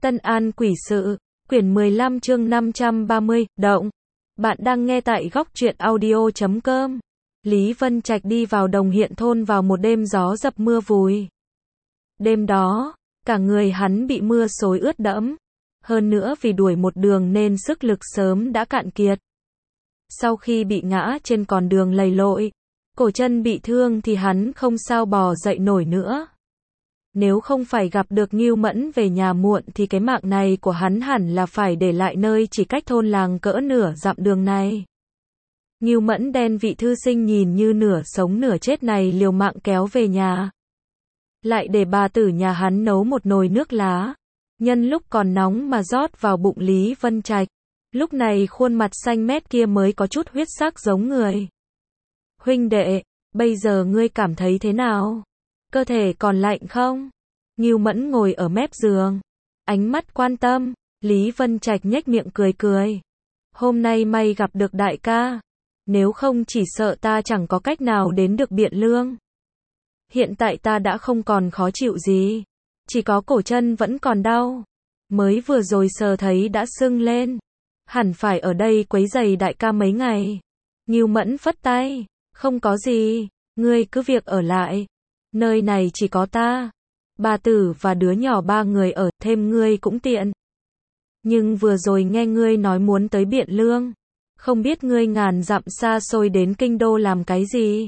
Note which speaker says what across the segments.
Speaker 1: Tân An Quỷ Sự, quyển 15 chương 530, động. Bạn đang nghe tại góc truyện audio.com. Lý Vân Trạch đi vào Đồng Hiện thôn vào một đêm gió dập mưa vùi. Đêm đó, cả người hắn bị mưa xối ướt đẫm. Hơn nữa vì đuổi một đường nên sức lực sớm đã cạn kiệt. Sau khi bị ngã trên con đường lầy lội, cổ chân bị thương thì hắn không sao bò dậy nổi nữa. Nếu không phải gặp được Ngưu Mẫn về nhà muộn thì cái mạng này của hắn hẳn là phải để lại nơi chỉ cách thôn làng cỡ nửa dặm đường này. Ngưu Mẫn đen vị thư sinh nhìn như nửa sống nửa chết này liều mạng kéo về nhà. Lại để bà tử nhà hắn nấu một nồi nước lá. Nhân lúc còn nóng mà rót vào bụng Lý Vân Trạch. Lúc này khuôn mặt xanh mét kia mới có chút huyết sắc giống người. Huynh đệ, bây giờ ngươi cảm thấy thế nào? Cơ thể còn lạnh không? Ngưu Mẫn ngồi ở mép giường. Ánh mắt quan tâm. Lý Vân Trạch nhếch miệng cười cười. Hôm nay may gặp được đại ca. Nếu không chỉ sợ ta chẳng có cách nào đến được Biện Lương. Hiện tại ta đã không còn khó chịu gì. Chỉ có cổ chân vẫn còn đau. Mới vừa rồi sờ thấy đã sưng lên. Hẳn phải ở đây quấy rầy đại ca mấy ngày. Ngưu Mẫn phất tay. Không có gì. Ngươi cứ việc ở lại. Nơi này chỉ có ta. Bà tử và đứa nhỏ 3 người ở, thêm ngươi cũng tiện. Nhưng vừa rồi nghe ngươi nói muốn tới Biện Lương. Không biết ngươi ngàn dặm xa xôi đến kinh đô làm cái gì?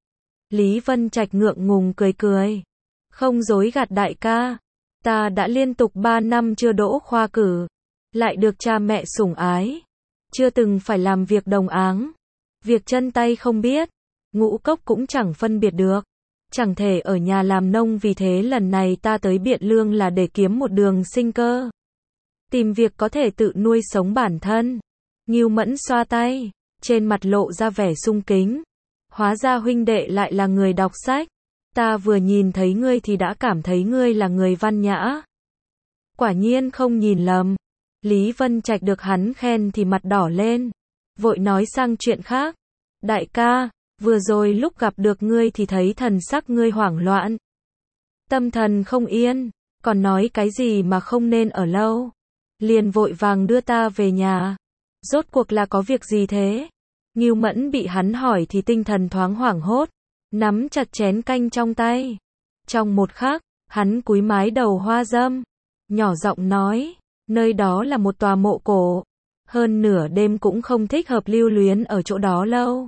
Speaker 1: Lý Vân Trạch ngượng ngùng cười cười. Không dối gạt đại ca. Ta đã liên tục 3 năm chưa đỗ khoa cử. Lại được cha mẹ sủng ái. Chưa từng phải làm việc đồng áng. Việc chân tay không biết. Ngũ cốc cũng chẳng phân biệt được. Chẳng thể ở nhà làm nông, vì thế lần này ta tới Biện Lương là để kiếm một đường sinh cơ. Tìm việc có thể tự nuôi sống bản thân. Ngưu Mẫn xoa tay, trên mặt lộ ra vẻ sung kính. Hóa ra huynh đệ lại là người đọc sách. Ta vừa nhìn thấy ngươi thì đã cảm thấy ngươi là người văn nhã. Quả nhiên không nhìn lầm. Lý Vân Trạch được hắn khen thì mặt đỏ lên. Vội nói sang chuyện khác. Đại ca, vừa rồi lúc gặp được ngươi thì thấy thần sắc ngươi hoảng loạn. Tâm thần không yên, còn nói cái gì mà không nên ở lâu. Liền vội vàng đưa ta về nhà. Rốt cuộc là có việc gì thế? Ngưu Mẫn bị hắn hỏi thì tinh thần thoáng hoảng hốt, nắm chặt chén canh trong tay. Trong một khắc, hắn cúi mái đầu hoa dâm, nhỏ giọng nói, nơi đó là một tòa mộ cổ. Hơn nửa đêm cũng không thích hợp lưu luyến ở chỗ đó lâu.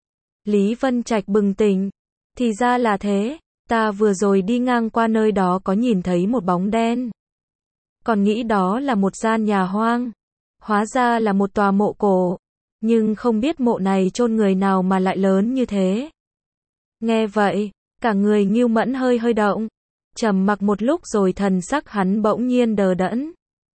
Speaker 1: Lý Vân Trạch bừng tỉnh. Thì ra là thế, ta vừa rồi đi ngang qua nơi đó có nhìn thấy một bóng đen. Còn nghĩ đó là một gian nhà hoang. Hóa ra là một tòa mộ cổ. Nhưng không biết mộ này chôn người nào mà lại lớn như thế. Nghe vậy, cả người Ngưu Mẫn hơi động. Trầm mặc một lúc rồi thần sắc hắn bỗng nhiên đờ đẫn.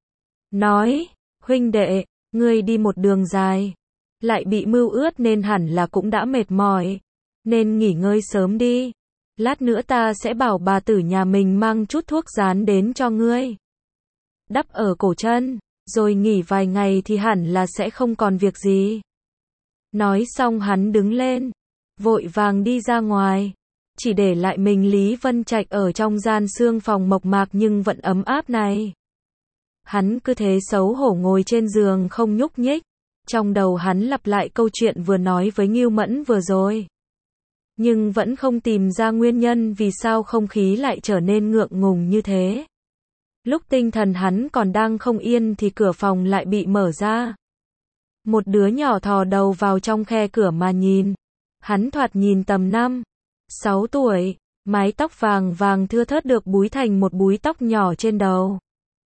Speaker 1: Nói, huynh đệ, ngươi đi một đường dài. Lại bị mưa ướt nên hẳn là cũng đã mệt mỏi. Nên nghỉ ngơi sớm đi. Lát nữa ta sẽ bảo bà tử nhà mình mang chút thuốc rán đến cho ngươi. Đắp ở cổ chân, rồi nghỉ vài ngày thì hẳn là sẽ không còn việc gì. Nói xong hắn đứng lên, vội vàng đi ra ngoài. Chỉ để lại mình Lý Vân Trạch ở trong gian xương phòng mộc mạc nhưng vẫn ấm áp này. Hắn cứ thế xấu hổ ngồi trên giường không nhúc nhích. Trong đầu hắn lặp lại câu chuyện vừa nói với Ngưu Mẫn vừa rồi. Nhưng vẫn không tìm ra nguyên nhân vì sao không khí lại trở nên ngượng ngùng như thế. Lúc tinh thần hắn còn đang không yên thì cửa phòng lại bị mở ra. Một đứa nhỏ thò đầu vào trong khe cửa mà nhìn. Hắn thoạt nhìn tầm 5-6 tuổi, mái tóc vàng vàng thưa thớt được búi thành một búi tóc nhỏ trên đầu.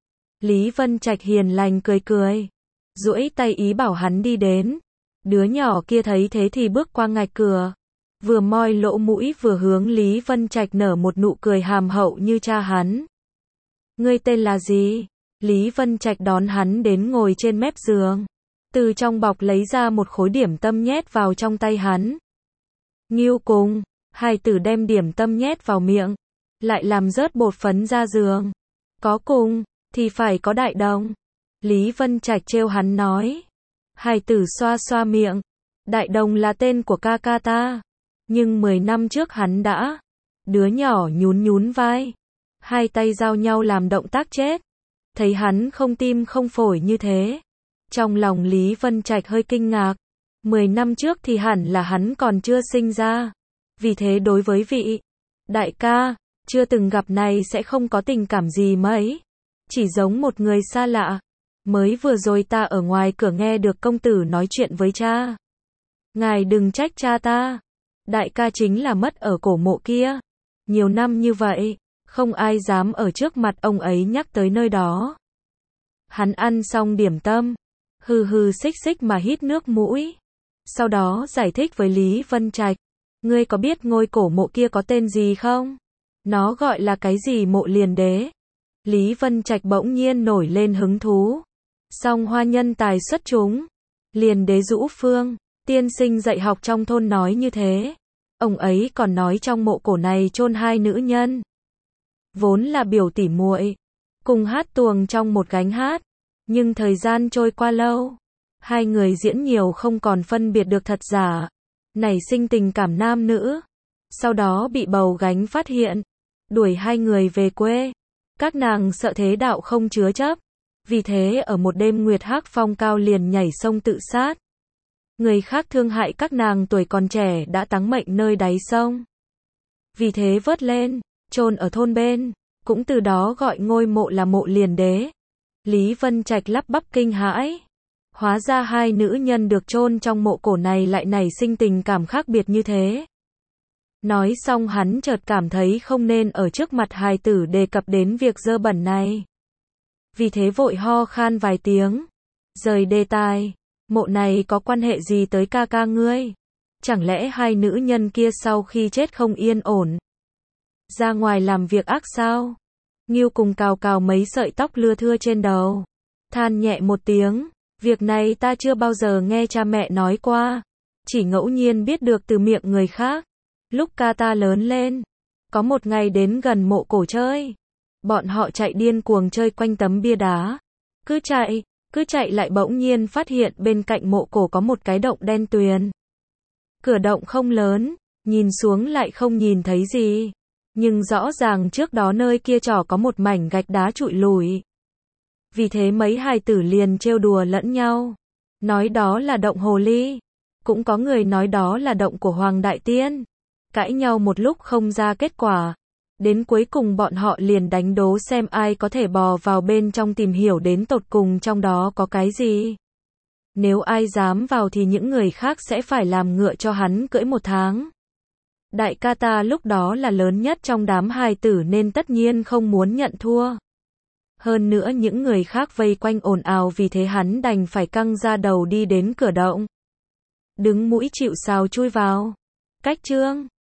Speaker 1: Lý Vân Trạch hiền lành cười cười. Duỗi tay ý bảo hắn đi đến. Đứa nhỏ kia thấy thế thì bước qua ngạch cửa. Vừa moi lỗ mũi vừa hướng Lý Vân Trạch nở một nụ cười hàm hậu như cha hắn. Ngươi tên là gì? Lý Vân Trạch đón hắn đến ngồi trên mép giường. Từ trong bọc lấy ra một khối điểm tâm nhét vào trong tay hắn. Ngưu cùng, hài tử đem điểm tâm nhét vào miệng. Lại làm rớt bột phấn ra giường. Có cùng, thì phải có đại đồng. Lý Vân Trạch trêu hắn nói. Hài tử xoa xoa miệng. Đại đồng là tên của ca ca ta. Nhưng 10 năm trước hắn đã. Đứa nhỏ nhún nhún vai. Hai tay giao nhau làm động tác chết. Thấy hắn không tim không phổi như thế, trong lòng Lý Vân Trạch hơi kinh ngạc. 10 năm trước thì hẳn là hắn còn chưa sinh ra. Vì thế đối với vị đại ca chưa từng gặp này sẽ không có tình cảm gì mấy, chỉ giống một người xa lạ. Mới vừa rồi ta ở ngoài cửa nghe được công tử nói chuyện với cha. Ngài đừng trách cha ta. Đại ca chính là mất ở cổ mộ kia. Nhiều năm như vậy, không ai dám ở trước mặt ông ấy nhắc tới nơi đó. Hắn ăn xong điểm tâm, hừ hừ xích xích mà hít nước mũi. Sau đó giải thích với Lý Vân Trạch. Ngươi có biết ngôi cổ mộ kia có tên gì không? Nó gọi là cái gì mộ liền đế? Lý Vân Trạch bỗng nhiên nổi lên hứng thú. Song hoa nhân tài xuất chúng. Liền đế Dũ Phương, tiên sinh dạy học trong thôn nói như thế. Ông ấy còn nói trong mộ cổ này chôn hai nữ nhân. Vốn là biểu tỉ muội, cùng hát tuồng trong một gánh hát. Nhưng thời gian trôi qua lâu, hai người diễn nhiều không còn phân biệt được thật giả. Nảy sinh tình cảm nam nữ. Sau đó bị bầu gánh phát hiện, đuổi hai người về quê. Các nàng sợ thế đạo không chứa chấp. Vì thế ở một đêm nguyệt hắc phong cao liền nhảy sông tự sát. Người khác thương hại các nàng tuổi còn trẻ đã táng mệnh nơi đáy sông. Vì thế vớt lên, chôn ở thôn bên, cũng từ đó gọi ngôi mộ là mộ liền đế. Lý Vân Trạch lắp bắp kinh hãi. Hóa ra hai nữ nhân được chôn trong mộ cổ này lại nảy sinh tình cảm khác biệt như thế. Nói xong hắn chợt cảm thấy không nên ở trước mặt hài tử đề cập đến việc dơ bẩn này. Vì thế vội ho khan vài tiếng, rời đề tài. Mộ này có quan hệ gì tới ca ca ngươi? Chẳng lẽ hai nữ nhân kia sau khi chết không yên ổn, ra ngoài làm việc ác sao? Ngưu cùng cào cào mấy sợi tóc lưa thưa trên đầu, than nhẹ một tiếng. Việc này ta chưa bao giờ nghe cha mẹ nói qua, chỉ ngẫu nhiên biết được từ miệng người khác. Lúc ca ta lớn lên, có một ngày đến gần mộ cổ chơi. Bọn họ chạy điên cuồng chơi quanh tấm bia đá. Cứ chạy lại bỗng nhiên phát hiện bên cạnh mộ cổ có một cái động đen tuyền. Cửa động không lớn, nhìn xuống lại không nhìn thấy gì. Nhưng rõ ràng trước đó nơi kia trỏ có một mảnh gạch đá trụi lùi. Vì thế mấy hài tử liền trêu đùa lẫn nhau. Nói đó là động hồ ly. Cũng có người nói đó là động của Hoàng Đại Tiên. Cãi nhau một lúc không ra kết quả. Đến cuối cùng bọn họ liền đánh đố xem ai có thể bò vào bên trong tìm hiểu đến tột cùng trong đó có cái gì. Nếu ai dám vào thì những người khác sẽ phải làm ngựa cho hắn cưỡi 1 tháng. Đại ca ta lúc đó là lớn nhất trong đám hài tử nên tất nhiên không muốn nhận thua. Hơn nữa những người khác vây quanh ồn ào vì thế hắn đành phải căng ra đầu đi đến cửa động. Đứng mũi chịu sào chui vào. Cách chương